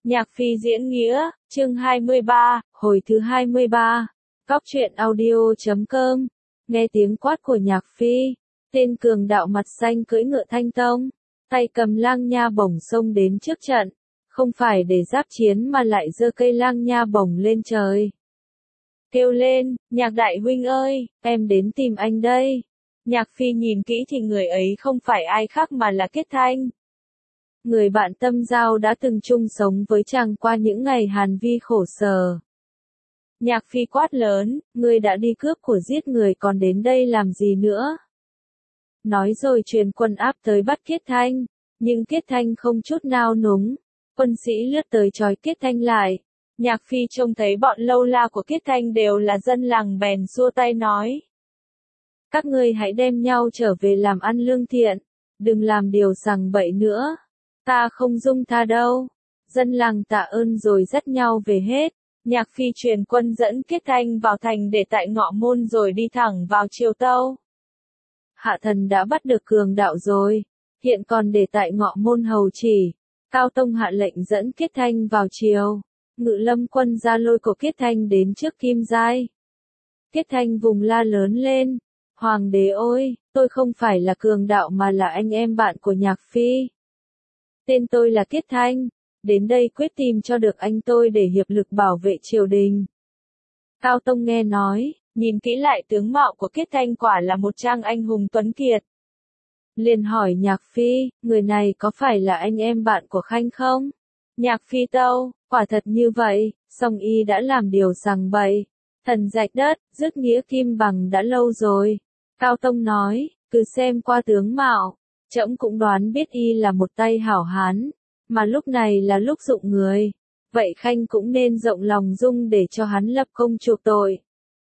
Nhạc Phi diễn nghĩa, chương 23, hồi thứ 23. Góc truyện audio.com. Nghe tiếng quát của Nhạc Phi, tên cường đạo mặt xanh cưỡi ngựa thanh tông, tay cầm lang nha bổng xông đến trước trận, không phải để giáp chiến mà lại giơ cây lang nha bổng lên trời. Kêu lên, Nhạc đại huynh ơi, em đến tìm anh đây. Nhạc Phi nhìn kỹ thì người ấy không phải ai khác mà là Kết Thanh. Người bạn tâm giao đã từng chung sống với chàng qua những ngày hàn vi khổ sở. Nhạc Phi quát lớn, ngươi đã đi cướp của giết người còn đến đây làm gì nữa? Nói rồi truyền quân áp tới bắt Kết Thanh, nhưng Kết Thanh không chút nao núng. Quân sĩ lướt tới trói Kết Thanh lại. Nhạc Phi trông thấy bọn lâu la của Kết Thanh đều là dân làng bèn xua tay nói. Các ngươi hãy đem nhau trở về làm ăn lương thiện, đừng làm điều sằng bậy nữa. Ta không dung tha đâu. Dân làng tạ ơn rồi dắt nhau về hết. Nhạc Phi truyền quân dẫn Kết Thanh vào thành để tại Ngọ Môn rồi đi thẳng vào Triều Tâu. Hạ thần đã bắt được cường đạo rồi, hiện còn để tại Ngọ Môn hầu chỉ. Cao Tông hạ lệnh dẫn Kết Thanh vào triều. Ngự lâm quân ra lôi cổ Kết Thanh đến trước Kim Giai. Kết Thanh vùng la lớn lên. Hoàng đế ơi, tôi không phải là cường đạo mà là anh em bạn của Nhạc Phi. Tên tôi là Kết Thanh, đến đây quyết tìm cho được anh tôi để hiệp lực bảo vệ triều đình. Cao Tông nghe nói, nhìn kỹ lại tướng mạo của Kết Thanh quả là một trang anh hùng tuấn kiệt. Liền hỏi Nhạc Phi, người này có phải là anh em bạn của Khanh không? Nhạc Phi tâu, quả thật như vậy, song y đã làm điều sằng bậy. Thần rạch đất, dứt nghĩa kim bằng đã lâu rồi. Cao Tông nói, cứ xem qua tướng mạo. Trẫm cũng đoán biết y là một tay hảo hán, mà lúc này là lúc dụng người, vậy Khanh cũng nên rộng lòng dung để cho hắn lập công chuộc tội.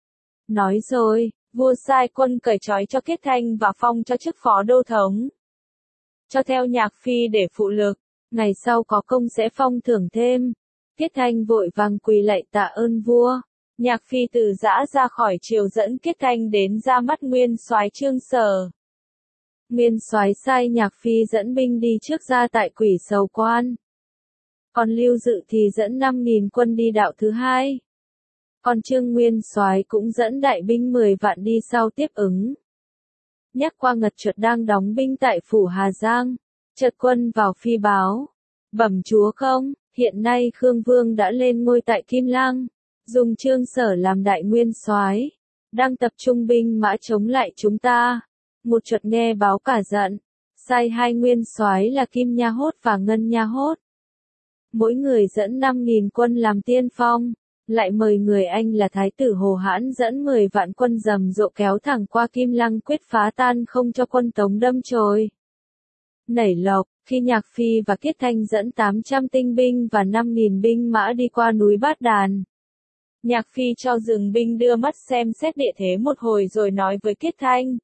Nói rồi, vua sai quân cởi trói cho Kết Thanh và phong cho chức phó đô thống. Cho theo Nhạc Phi để phụ lực, ngày sau có công sẽ phong thưởng thêm. Kết Thanh vội vàng quỳ lạy tạ ơn vua. Nhạc Phi từ giã ra khỏi triều dẫn Kết Thanh đến ra mắt nguyên soái Trương Sở. Nguyên soái sai Nhạc Phi dẫn binh đi trước ra tại Quỷ Sầu Quan. Còn Lưu Dự thì dẫn 5.000 quân đi đạo thứ hai. Còn Trương Nguyên soái cũng dẫn đại binh 10 vạn đi sau tiếp ứng. Nhắc qua Ngật Chuột đang đóng binh tại phủ Hà Giang, chợt quân vào phi báo. Bẩm chúa công, hiện nay Khương Vương đã lên ngôi tại Kim Lang, dùng Trương Sở làm đại nguyên soái, đang tập trung binh mã chống lại chúng ta. Một Chuột nghe báo cả giận, sai hai nguyên soái là Kim Nha Hốt và Ngân Nha Hốt. Mỗi người dẫn 5.000 quân làm tiên phong, lại mời người anh là Thái tử Hồ Hãn dẫn 10 vạn quân rầm rộ kéo thẳng qua Kim Lăng quyết phá tan không cho quân Tống đâm chồi. Nảy lộc, khi Nhạc Phi và Kết Thanh dẫn 800 tinh binh và 5.000 binh mã đi qua núi Bát Đàn. Nhạc Phi cho dừng binh đưa mắt xem xét địa thế một hồi rồi nói với Kết Thanh.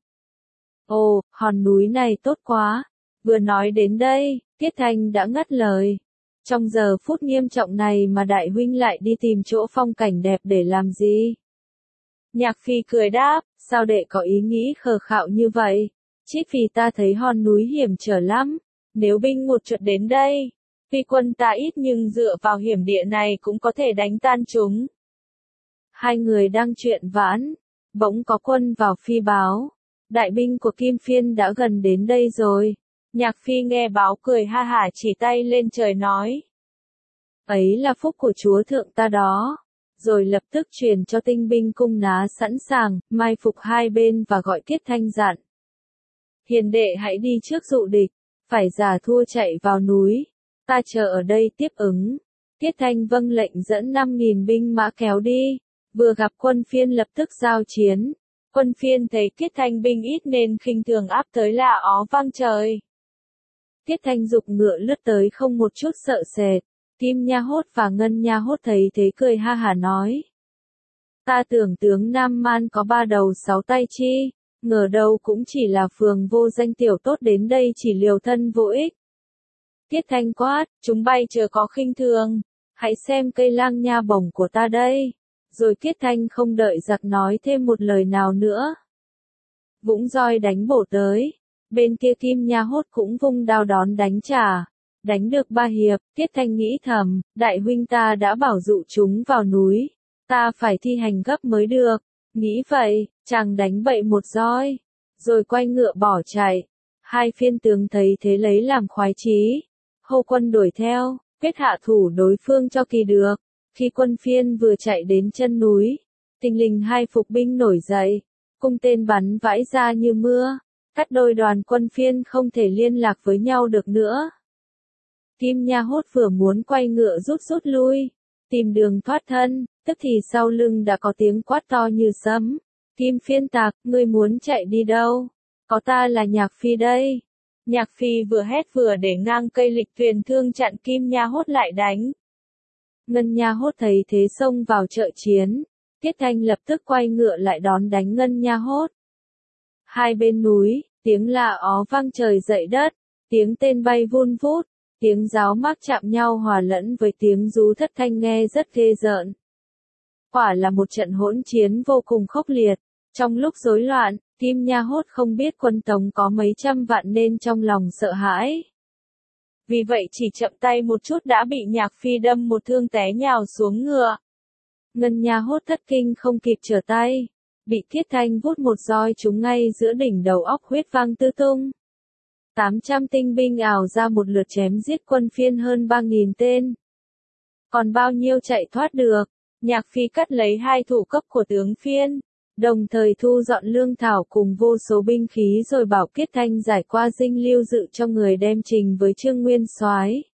Ồ, hòn núi này tốt quá. Vừa nói đến đây, Kết Thanh đã ngắt lời. Trong giờ phút nghiêm trọng này mà đại huynh lại đi tìm chỗ phong cảnh đẹp để làm gì? Nhạc Phi cười đáp, sao đệ có ý nghĩ khờ khạo như vậy? Chỉ vì ta thấy hòn núi hiểm trở lắm. Nếu binh một Chuột đến đây, tuy quân ta ít nhưng dựa vào hiểm địa này cũng có thể đánh tan chúng. Hai người đang chuyện vãn, bỗng có quân vào phi báo. Đại binh của Kim Phiên đã gần đến đây rồi. Nhạc Phi nghe báo cười ha hả chỉ tay lên trời nói. Ấy là phúc của chúa thượng ta đó. Rồi lập tức truyền cho tinh binh cung ná sẵn sàng, mai phục hai bên và gọi Kết Thanh dặn. Hiền đệ hãy đi trước dụ địch, phải giả thua chạy vào núi. Ta chờ ở đây tiếp ứng. Kết Thanh vâng lệnh dẫn 5.000 binh mã kéo đi. Vừa gặp quân Phiên lập tức giao chiến. Quân Phiên thấy Kết Thanh binh ít nên khinh thường áp tới là ó vang trời. Kết Thanh giục ngựa lướt tới không một chút sợ sệt. Kim Nha Hốt và Ngân Nha Hốt thấy thế cười ha hả nói. Ta tưởng tướng Nam Man có 3 đầu 6 tay chi, ngờ đâu cũng chỉ là phường vô danh tiểu tốt đến đây chỉ liều thân vô ích. Kết Thanh quát, chúng bay chớ có khinh thường, hãy xem cây lang nha bổng của ta đây. Rồi Kết Thanh không đợi giặc nói thêm một lời nào nữa. Vũng roi đánh bổ tới, bên kia Kim Nha Hốt cũng vung đao đón đánh trả. Đánh được 3 hiệp, Tiết Thanh nghĩ thầm, đại huynh ta đã bảo dụ chúng vào núi. Ta phải thi hành gấp mới được. Nghĩ vậy, chàng đánh bậy một roi. Rồi quay ngựa bỏ chạy. Hai phiên tướng thấy thế lấy làm khoái chí. Hô quân đuổi theo, quyết hạ thủ đối phương cho kỳ được. Khi quân phiên vừa chạy đến chân núi, thình lình hai phục binh nổi dậy. Cung tên bắn vãi ra như mưa. Cắt đôi đoàn quân phiên không thể liên lạc với nhau được nữa. Kim Nha Hốt vừa muốn quay ngựa rút lui, tìm đường thoát thân, tức thì sau lưng đã có tiếng quát to như sấm. Kim phiên tặc, ngươi muốn chạy đi đâu? Có ta là Nhạc Phi đây. Nhạc Phi vừa hét vừa để ngang cây lịch thuyền thương chặn Kim Nha Hốt lại đánh. Ngân Nha Hốt thấy thế xông vào trợ chiến. Tiết Thanh lập tức quay ngựa lại đón đánh Ngân Nha Hốt. Hai bên núi, tiếng la ó vang trời dậy đất, tiếng tên bay vun vút, tiếng giáo mác chạm nhau hòa lẫn với tiếng rú thất thanh nghe rất ghê rợn. Quả là một trận hỗn chiến vô cùng khốc liệt. Trong lúc rối loạn, Kim Nha Hốt không biết quân Tống có mấy trăm vạn nên trong lòng sợ hãi. Vì vậy chỉ chậm tay một chút đã bị Nhạc Phi đâm một thương té nhào xuống ngựa. Ngân Nha Hốt thất kinh không kịp trở tay, bị Tiết Thanh vút một roi trúng ngay giữa đỉnh đầu óc, huyết văng tứ tung. 800 tinh binh ào ra một lượt chém giết quân phiên hơn 3.000 tên. Còn bao nhiêu chạy thoát được? Nhạc Phi cắt lấy hai thủ cấp của tướng phiên, đồng thời thu dọn lương thảo cùng vô số binh khí rồi bảo Tiết Thanh giải qua dinh Lưu Dự cho người đem trình với Trương Nguyên Soái.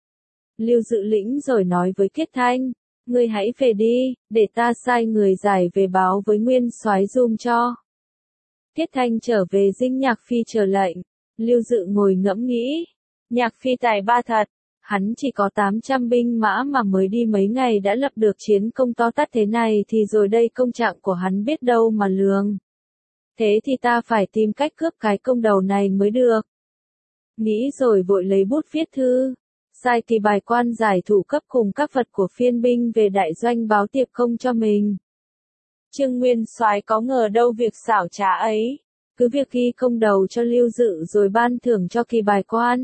Lưu Dự lĩnh rồi nói với Tiết Thanh, ngươi hãy về đi, để ta sai người giải về báo với Nguyên Soái giùm cho. Tiết Thanh trở về dinh Nhạc Phi chờ lệnh. Lưu Dự ngồi ngẫm nghĩ, Nhạc Phi tài ba thật, hắn chỉ có 800 binh mã mà mới đi mấy ngày đã lập được chiến công to tát thế này thì rồi đây công trạng của hắn biết đâu mà lường. Thế thì ta phải tìm cách cướp cái công đầu này mới được. Nghĩ rồi vội lấy bút viết thư, sai Kỳ Bài Quan giải thủ cấp cùng các vật của phiên binh về đại doanh báo tiệp công cho mình. Trương Nguyên Soái có ngờ đâu việc xảo trá ấy. Cứ việc ghi công đầu cho Lưu Dự rồi ban thưởng cho Kỳ Bài Quan.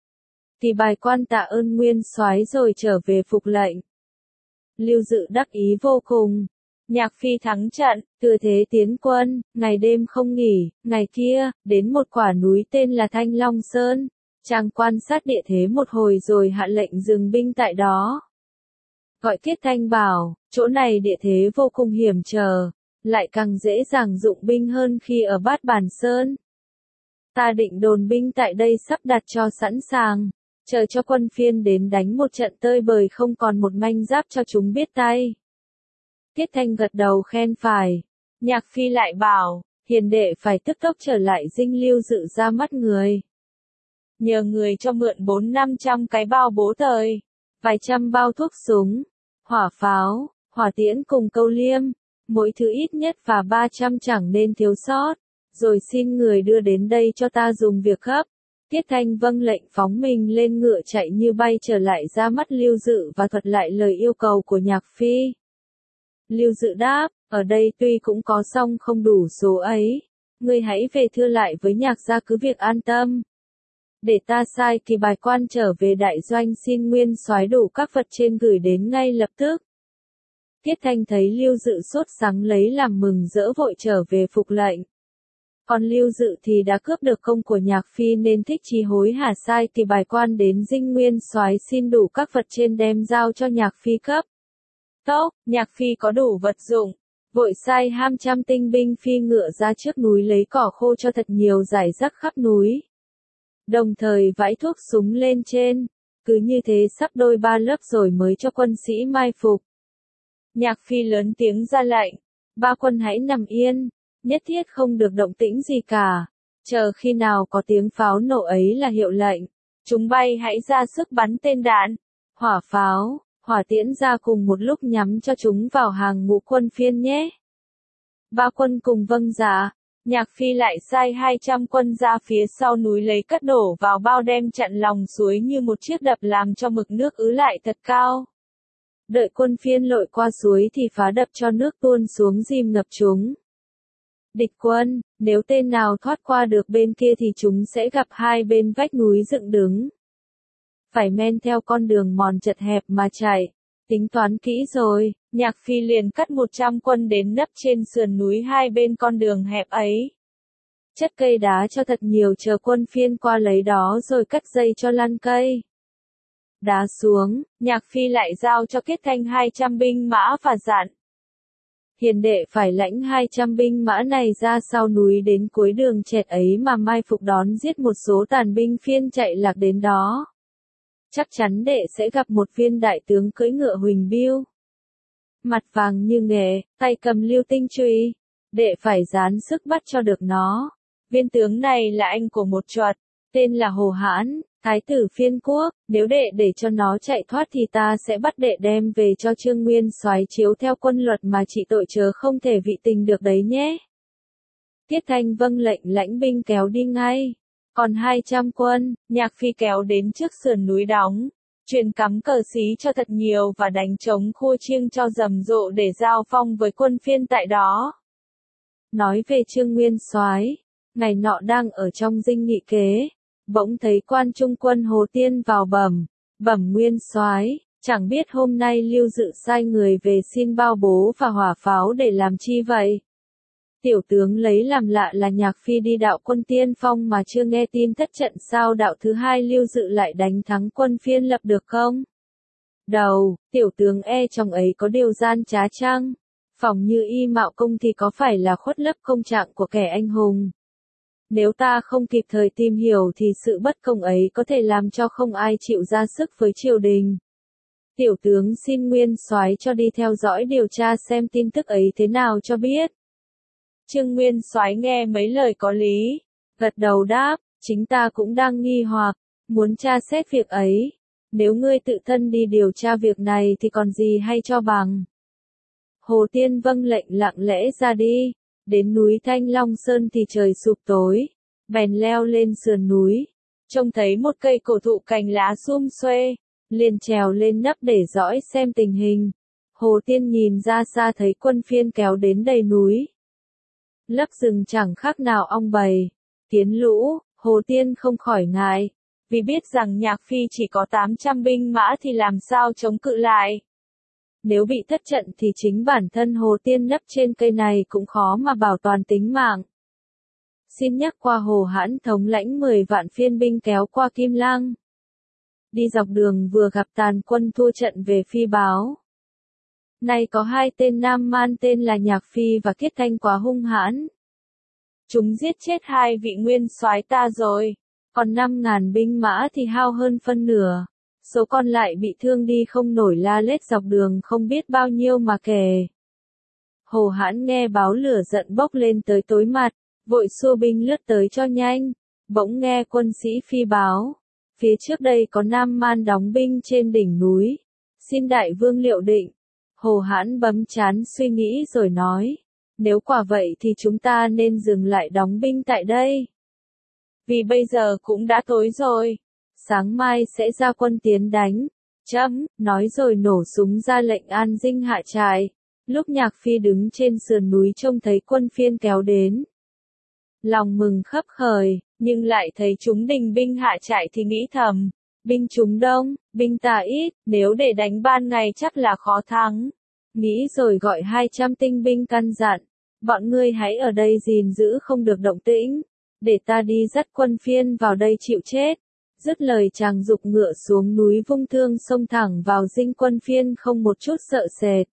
Kỳ Bài Quan tạ ơn Nguyên Soái rồi trở về phục lệnh. Lưu Dự đắc ý vô cùng. Nhạc Phi thắng trận, thừa thế tiến quân, ngày đêm không nghỉ. Ngày kia, đến một quả núi tên là Thanh Long Sơn. Chàng quan sát địa thế một hồi rồi hạ lệnh dừng binh tại đó. Gọi Tiết Thanh bảo, chỗ này địa thế vô cùng hiểm trở. Lại càng dễ dàng dụng binh hơn khi ở Bát Bản Sơn. Ta định đồn binh tại đây sắp đặt cho sẵn sàng, chờ cho quân phiên đến đánh một trận tơi bời không còn một manh giáp cho chúng biết tay. Tiết Thanh gật đầu khen phải. Nhạc Phi lại bảo, hiền đệ phải tức tốc trở lại dinh Lưu Dự ra mắt người. Nhờ người cho mượn 400-500 cái bao bố thời, vài trăm bao thuốc súng, hỏa pháo, hỏa tiễn cùng câu liêm. Mỗi thứ ít nhất và 300 chẳng nên thiếu sót, rồi xin người đưa đến đây cho ta dùng việc gấp. Tiết Thanh vâng lệnh phóng mình lên ngựa chạy như bay trở lại ra mắt Lưu Dự và thuật lại lời yêu cầu của Nhạc Phi. Lưu Dự đáp, ở đây tuy cũng có song không đủ số ấy, ngươi hãy về thưa lại với Nhạc gia cứ việc an tâm. Để ta sai Kỳ Bài Quan trở về đại doanh xin Nguyên Soái đủ các vật trên gửi đến ngay lập tức. Tiết Thanh thấy Lưu Dự sốt sắng lấy làm mừng rỡ vội trở về phục lệnh. Còn Lưu Dự thì đã cướp được công của Nhạc Phi nên thích chí hối hả sai Kỳ Bài Quan đến dinh Nguyên Soái xin đủ các vật trên đem giao cho Nhạc Phi cấp. Tốc, Nhạc Phi có đủ vật dụng, vội sai 200 tinh binh phi ngựa ra trước núi lấy cỏ khô cho thật nhiều rải rác khắp núi. Đồng thời vãi thuốc súng lên trên, cứ như thế sắp đôi ba lớp rồi mới cho quân sĩ mai phục. Nhạc Phi lớn tiếng ra lệnh, ba quân hãy nằm yên, nhất thiết không được động tĩnh gì cả, chờ khi nào có tiếng pháo nổ ấy là hiệu lệnh, chúng bay hãy ra sức bắn tên đạn, hỏa pháo, hỏa tiễn ra cùng một lúc nhắm cho chúng vào hàng ngũ quân phiên nhé. Ba quân cùng vâng dạ, Nhạc Phi lại sai 200 quân ra phía sau núi lấy cát đổ vào bao đem chặn lòng suối như một chiếc đập làm cho mực nước ứ lại thật cao. Đợi quân phiên lội qua suối thì phá đập cho nước tuôn xuống dìm ngập chúng. Địch quân, nếu tên nào thoát qua được bên kia thì chúng sẽ gặp hai bên vách núi dựng đứng. phải men theo con đường mòn chật hẹp mà chạy. Tính toán kỹ rồi, Nhạc Phi liền cắt 100 quân đến nấp trên sườn núi hai bên con đường hẹp ấy. Chất cây đá cho thật nhiều chờ quân phiên qua lấy đó rồi cắt dây cho lăn cây. Đá xuống, Nhạc Phi lại giao cho Kiết Thanh 200 binh mã và dặn. Hiền đệ phải lãnh 200 binh mã này ra sau núi đến cuối đường chẹt ấy mà mai phục đón giết một số tàn binh phiên chạy lạc đến đó. Chắc chắn đệ sẽ gặp một viên đại tướng cưỡi ngựa huỳnh biêu. Mặt vàng như nghệ, tay cầm lưu tinh chùy. Đệ phải dán sức bắt cho được nó. Viên tướng này là anh của một chuột, tên là Hồ Hãn, thái tử phiên quốc. Nếu đệ để cho nó chạy thoát thì ta sẽ bắt đệ đem về cho Trương Nguyên Soái chiếu theo quân luật mà trị tội, chớ không thể vị tình được đấy nhé. Tiết Thanh vâng lệnh lãnh binh kéo đi ngay. Còn 200 quân, Nhạc Phi kéo đến trước sườn núi đóng, truyền cắm cờ xí cho thật nhiều và đánh trống khua chiêng cho rầm rộ để giao phong với quân phiên tại đó. Nói về Trương Nguyên Soái, ngày nọ đang ở trong dinh nghị kế, bỗng thấy quan trung quân Hồ Tiên vào bẩm Nguyên Soái, chẳng biết hôm nay Lưu Dự sai người về xin bao bố và hỏa pháo để làm chi vậy? Tiểu tướng lấy làm lạ là Nhạc Phi đi đạo quân tiên phong mà chưa nghe tin thất trận, sao đạo thứ hai Lưu Dự lại đánh thắng quân phiên lập được không? Đầu, tiểu tướng trong ấy có điều gian trá chăng? Phỏng như y mạo công thì có phải là khuất lấp công trạng của kẻ anh hùng? Nếu ta không kịp thời tìm hiểu thì sự bất công ấy có thể làm cho không ai chịu ra sức với triều đình. Tiểu tướng xin Nguyên Soái cho đi theo dõi điều tra xem tin tức ấy thế nào cho biết. Trương Nguyên Soái nghe mấy lời có lý, gật đầu đáp, chính ta cũng đang nghi hoặc, muốn tra xét việc ấy. Nếu ngươi tự thân đi điều tra việc này thì còn gì hay cho bằng. Hồ Tiên vâng lệnh lặng lẽ ra đi, đến núi Thanh Long Sơn thì trời sụp tối, bèn leo lên sườn núi, trông thấy một cây cổ thụ cành lá sum xuê, liền trèo lên nấp để dõi xem tình hình. Hồ Tiên nhìn ra xa thấy quân phiên kéo đến đầy núi. Lấp rừng chẳng khác nào ong bầy, tiến lũ, Hồ Tiên không khỏi ngại, vì biết rằng Nhạc Phi chỉ có 800 binh mã thì làm sao chống cự lại. Nếu bị thất trận thì chính bản thân Hồ Tiên nấp trên cây này cũng khó mà bảo toàn tính mạng. Xin nhắc qua Hồ Hãn thống lãnh 10 vạn phiên binh kéo qua Kim Lăng. Đi dọc đường vừa gặp tàn quân thua trận về phi báo. Nay có hai tên Nam Man tên là Nhạc Phi và Kiết Thanh quá hung hãn. Chúng giết chết hai vị nguyên soái ta rồi, còn 5.000 binh mã thì hao hơn phân nửa. Số còn lại bị thương đi không nổi, la lết dọc đường không biết bao nhiêu mà kể. Hồ Hãn nghe báo lửa giận bốc lên tới tối mặt, vội xua binh lướt tới cho nhanh. Bỗng nghe quân sĩ phi báo, phía trước đây có Nam Man đóng binh trên đỉnh núi, xin đại vương liệu định. Hồ Hãn bấm trán suy nghĩ rồi nói, nếu quả vậy thì chúng ta nên dừng lại đóng binh tại đây. Vì bây giờ cũng đã tối rồi, sáng mai sẽ ra quân tiến đánh. Nói rồi nổ súng ra lệnh an dinh hạ trại. Lúc Nhạc Phi đứng trên sườn núi trông thấy quân phiên kéo đến, lòng mừng khấp khởi, nhưng lại thấy chúng đình binh hạ trại thì nghĩ thầm, binh chúng đông, binh ta ít, nếu để đánh ban ngày chắc là khó thắng. Nghĩ rồi gọi 200 tinh binh căn dặn, bọn ngươi hãy ở đây gìn giữ không được động tĩnh, để ta đi dắt quân phiên vào đây chịu chết. Dứt lời chàng giục ngựa xuống núi vung thương xông thẳng vào dinh quân phiên không một chút sợ sệt.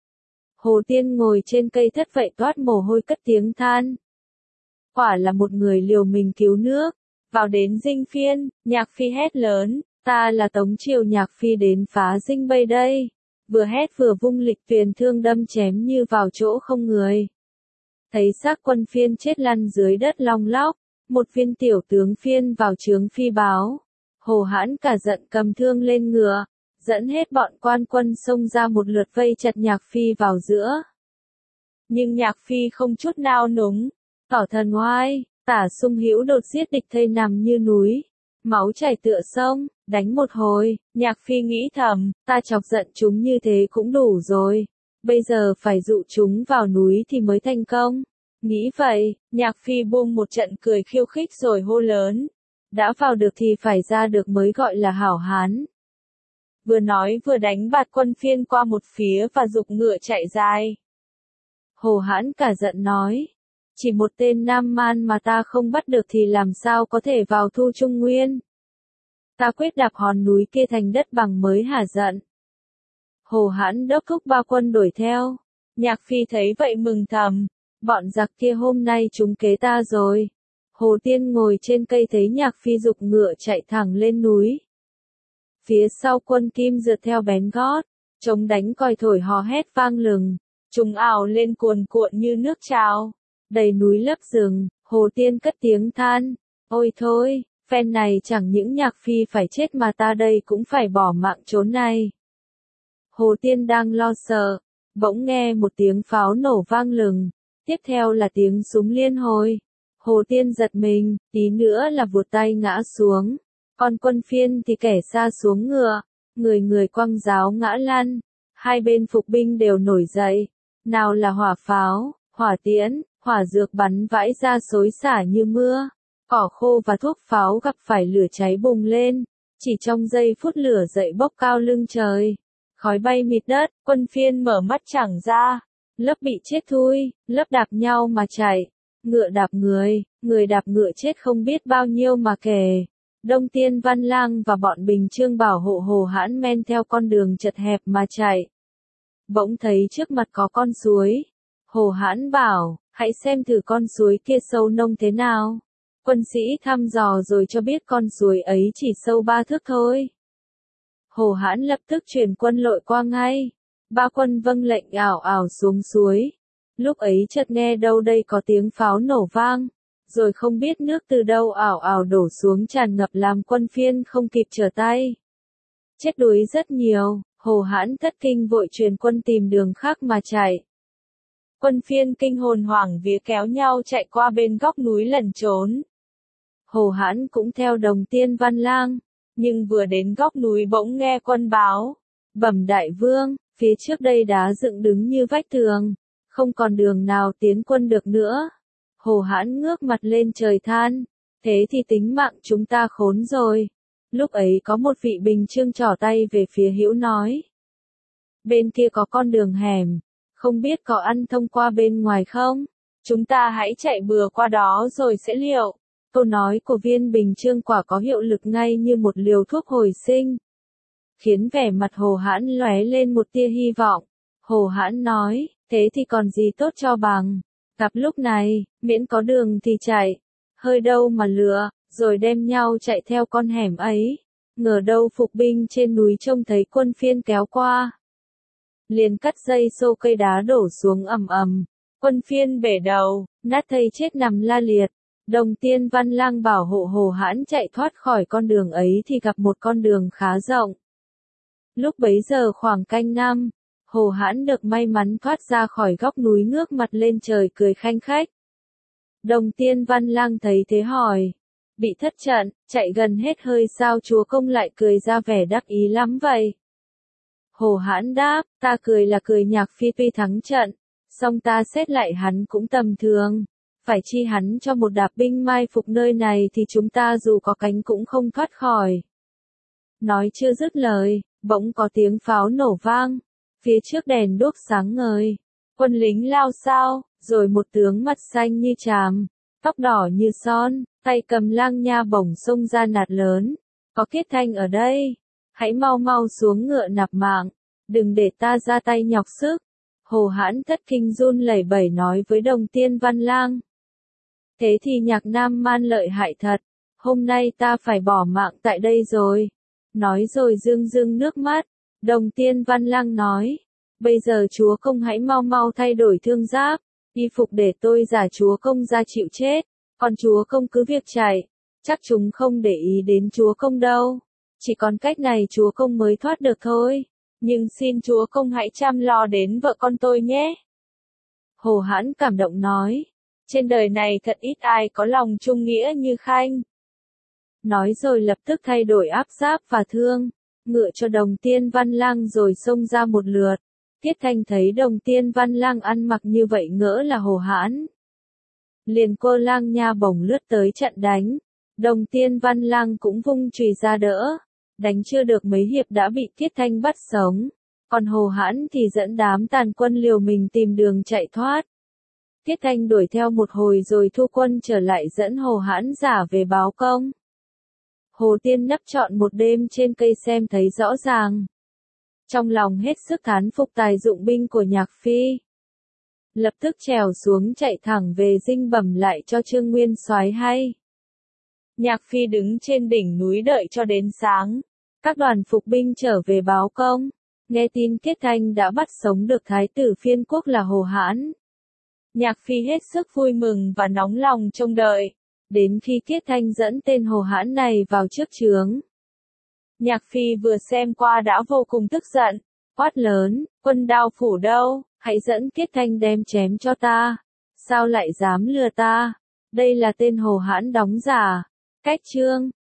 Hồ Tiên ngồi trên cây thất vậy toát mồ hôi cất tiếng than. Quả là một người liều mình cứu nước. Vào đến dinh phiên, Nhạc Phi hét lớn, ta là Tống Triều Nhạc Phi đến phá dinh bây đây. Vừa hét vừa vung lịch tuyền thương đâm chém như vào chỗ không người. Thấy xác quân phiên chết lăn dưới đất long lóc, một viên tiểu tướng phiên vào trướng phi báo. Hồ Hãn cả giận cầm thương lên ngựa, dẫn hết bọn quan quân xông ra một lượt vây chặt Nhạc Phi vào giữa. Nhưng Nhạc Phi không chút nao núng, tỏ thần oai, tả sung hữu đột giết địch thây nằm như núi, máu chảy tựa sông. Đánh một hồi, Nhạc Phi nghĩ thầm, ta chọc giận chúng như thế cũng đủ rồi, bây giờ phải dụ chúng vào núi thì mới thành công. Nghĩ vậy, Nhạc Phi buông một trận cười khiêu khích rồi hô lớn, đã vào được thì phải ra được mới gọi là hảo hán. Vừa nói vừa đánh bạt Quân Phiên qua một phía và giục ngựa chạy dài. Hồ Hãn cả giận nói, chỉ một tên Nam Man mà ta không bắt được thì làm sao có thể vào Thu Trung Nguyên. Ta quyết đạp hòn núi kia thành đất bằng mới hả giận. Hồ Hãn đốc thúc ba quân đuổi theo. Nhạc Phi thấy vậy mừng thầm, bọn giặc kia hôm nay trúng kế ta rồi. Hồ Tiên ngồi trên cây thấy Nhạc Phi giục ngựa chạy thẳng lên núi. Phía sau quân Kim rượt theo bén gót, trống đánh còi thổi hò hét vang lừng, chúng ào lên cuồn cuộn như nước trào, đầy núi lấp rừng. Hồ Tiên cất tiếng than, ôi thôi, phen này chẳng những Nhạc Phi phải chết mà ta đây cũng phải bỏ mạng trốn này. Hồ Tiên đang lo sợ, bỗng nghe một tiếng pháo nổ vang lừng, tiếp theo là tiếng súng liên hồi. Hồ Tiên giật mình, tí nữa là vụt tay ngã xuống, còn Quân Phiên thì kẻ sa xuống ngựa, người người quăng giáo ngã lăn, hai bên phục binh đều nổi dậy, nào là hỏa pháo, hỏa tiễn, hỏa dược bắn vãi ra xối xả như mưa, cỏ khô và thuốc pháo gặp phải lửa cháy bùng lên, chỉ trong giây phút lửa dậy bốc cao lưng trời, khói bay mịt đất. Quân Phiên mở mắt chẳng ra, lớp bị chết thui, lớp đạp nhau mà chạy, ngựa đạp người đạp ngựa chết không biết bao nhiêu mà kể. Đông Tiên Văn Lang và bọn Bình Chương bảo hộ Hồ Hãn men theo con đường chật hẹp mà chạy. Bỗng thấy trước mặt có con suối. Hồ Hãn bảo, hãy xem thử con suối kia sâu nông thế nào. Quân sĩ thăm dò rồi cho biết con suối ấy chỉ sâu 3 thước thôi. Hồ Hãn lập tức chuyển quân lội qua ngay. Ba quân vâng lệnh ảo ảo xuống suối. Lúc ấy chợt nghe đâu đây có tiếng pháo nổ vang, rồi không biết nước từ đâu ảo ảo đổ xuống tràn ngập làm Quân Phiên không kịp trở tay. Chết đuối rất nhiều, Hồ Hãn thất kinh vội truyền quân tìm đường khác mà chạy. Quân Phiên kinh hồn hoảng vía kéo nhau chạy qua bên góc núi lẩn trốn. Hồ Hãn cũng theo Đồng Tiên Văn Lang, nhưng vừa đến góc núi bỗng nghe quân báo, bẩm đại vương, phía trước đây đá dựng đứng như vách tường, không còn đường nào tiến quân được nữa. Hồ Hãn ngước mặt lên trời than, thế thì tính mạng chúng ta khốn rồi. Lúc ấy có một vị Bình Chương trỏ tay về phía hữu nói, bên kia có con đường hẻm, không biết có ăn thông qua bên ngoài không? Chúng ta hãy chạy bừa qua đó rồi sẽ liệu. Câu nói của viên Bình Chương quả có hiệu lực ngay như một liều thuốc hồi sinh, khiến vẻ mặt Hồ Hãn lóe lên một tia hy vọng. Hồ Hãn nói, thế thì còn gì tốt cho bằng. Gặp lúc này, miễn có đường thì chạy, hơi đâu mà lựa, rồi đem nhau chạy theo con hẻm ấy. Ngờ đâu phục binh trên núi trông thấy Quân Phiên kéo qua, liền cắt dây xô cây đá đổ xuống ầm ầm. Quân Phiên bể đầu, nát thây chết nằm la liệt. Đồng Tiên Văn Lang bảo hộ Hồ Hãn chạy thoát khỏi con đường ấy thì gặp một con đường khá rộng. Lúc bấy giờ khoảng canh năm, Hồ Hãn được may mắn thoát ra khỏi góc núi ngước mặt lên trời cười khanh khách. Đồng Tiên Văn Lang thấy thế hỏi, bị thất trận, chạy gần hết hơi sao chúa công lại cười ra vẻ đắc ý lắm vậy? Hồ Hãn đáp, ta cười là cười Nhạc Phi tuy thắng trận, song ta xét lại hắn cũng tầm thường. Phải chi hắn cho một đạp binh mai phục nơi này thì chúng ta dù có cánh cũng không thoát khỏi. Nói chưa dứt lời, bỗng có tiếng pháo nổ vang, phía trước đèn đuốc sáng ngời, quân lính lao sao, rồi một tướng mặt xanh như tràm, tóc đỏ như son, tay cầm lang nha bổng xông ra nạt lớn, có Kiết Thanh ở đây, hãy mau mau xuống ngựa nạp mạng, đừng để ta ra tay nhọc sức. Hồ Hãn thất kinh run lẩy bẩy nói với Đồng Tiên Văn Lang, thế thì Nhạc Nam Man lợi hại thật, hôm nay ta phải bỏ mạng tại đây rồi. Nói rồi rưng rưng nước mắt. Đồng Tiên Văn Lang nói, bây giờ chúa công hãy mau mau thay đổi thương giáp, y phục để tôi giả chúa công ra chịu chết, còn chúa công cứ việc chạy, chắc chúng không để ý đến chúa công đâu. Chỉ còn cách này chúa công mới thoát được thôi, nhưng xin chúa công hãy chăm lo đến vợ con tôi nhé. Hồ Hãn cảm động nói, trên đời này thật ít ai có lòng trung nghĩa như Khanh. Nói rồi lập tức thay đổi áp giáp và thương, ngựa cho Đồng Tiên Văn Lang rồi xông ra một lượt. Kiết Thanh thấy Đồng Tiên Văn Lang ăn mặc như vậy ngỡ là Hồ Hãn, liền cô lang nha bổng lướt tới chặn đánh. Đồng Tiên Văn Lăng cũng vung chùy ra đỡ, đánh chưa được mấy hiệp đã bị Tiết Thanh bắt sống, còn Hồ Hãn thì dẫn đám tàn quân liều mình tìm đường chạy thoát. Tiết Thanh đuổi theo một hồi rồi thu quân trở lại dẫn Hồ Hãn giả về báo công. Hồ Tiên nấp trọn một đêm trên cây xem thấy rõ ràng. Trong lòng hết sức thán phục tài dụng binh của Nhạc Phi. Lập tức trèo xuống chạy thẳng về dinh bẩm lại cho Trương Nguyên Soái hay. Nhạc Phi đứng trên đỉnh núi đợi cho đến sáng. Các đoàn phục binh trở về báo công. Nghe tin Tiết Thanh đã bắt sống được thái tử Phiên Quốc là Hồ Hãn. Nhạc Phi hết sức vui mừng và nóng lòng trông đợi. Đến khi Tiết Thanh dẫn tên Hồ Hãn này vào trước trướng. Nhạc Phi vừa xem qua đã vô cùng tức giận, quát lớn, Quân Đao Phủ đâu, hãy dẫn Tiết Thanh đem chém cho ta. Sao lại dám lừa ta? Đây là tên Hồ Hãn đóng giả. Cách chương